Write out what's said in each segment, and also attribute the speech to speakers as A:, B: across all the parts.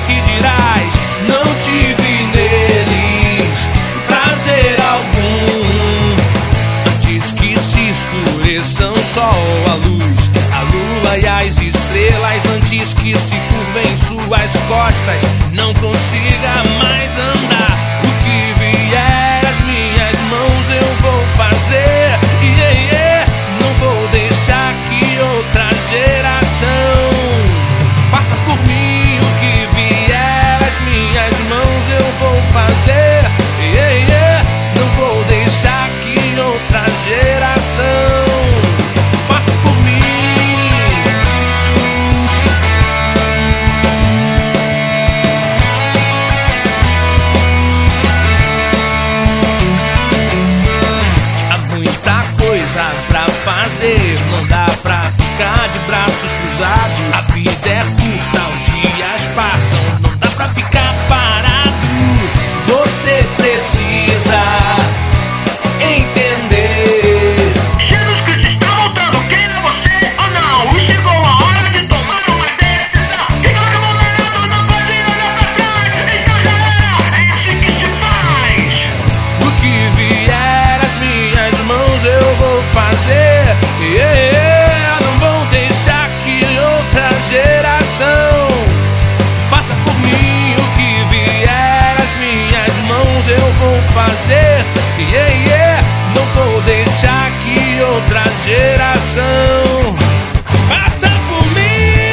A: que dirás? Não tive neles prazer algum. Antes que se escureçam só a luz, a lua e as estrelas, antes que se curvem suas costas, não consiga mais andar. O que vier às minhas mãos eu vou fazer, não vou deixar que outra geração faça por mim. O que vier às minhas mãos eu vou fazer, não vou deixar que outra geração faça por mim. Há muita coisa pra fazer, não dá pra ficar de braços cruzados. A vida é curta, os dias passam, não dá pra ficar parado. Você precisa entender.
B: Jesus Cristo está voltando, queira você ou não. E chegou a hora de tomar uma decisão. E coloca a mão na alta, não pode olhar pra trás. Então já é assim que se faz.
A: O que vier às minhas mãos eu vou fazer, não vou deixar que outra geração faça por mim. O que vier às minhas mãos eu vou fazer, não vou deixar que outra geração faça por mim.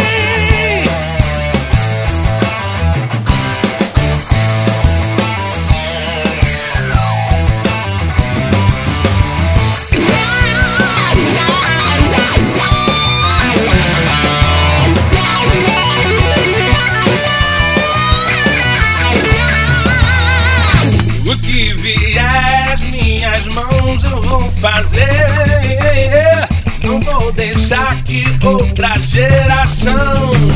A: O que vier às minhas mãos eu vou fazer, não vou deixar que outra geração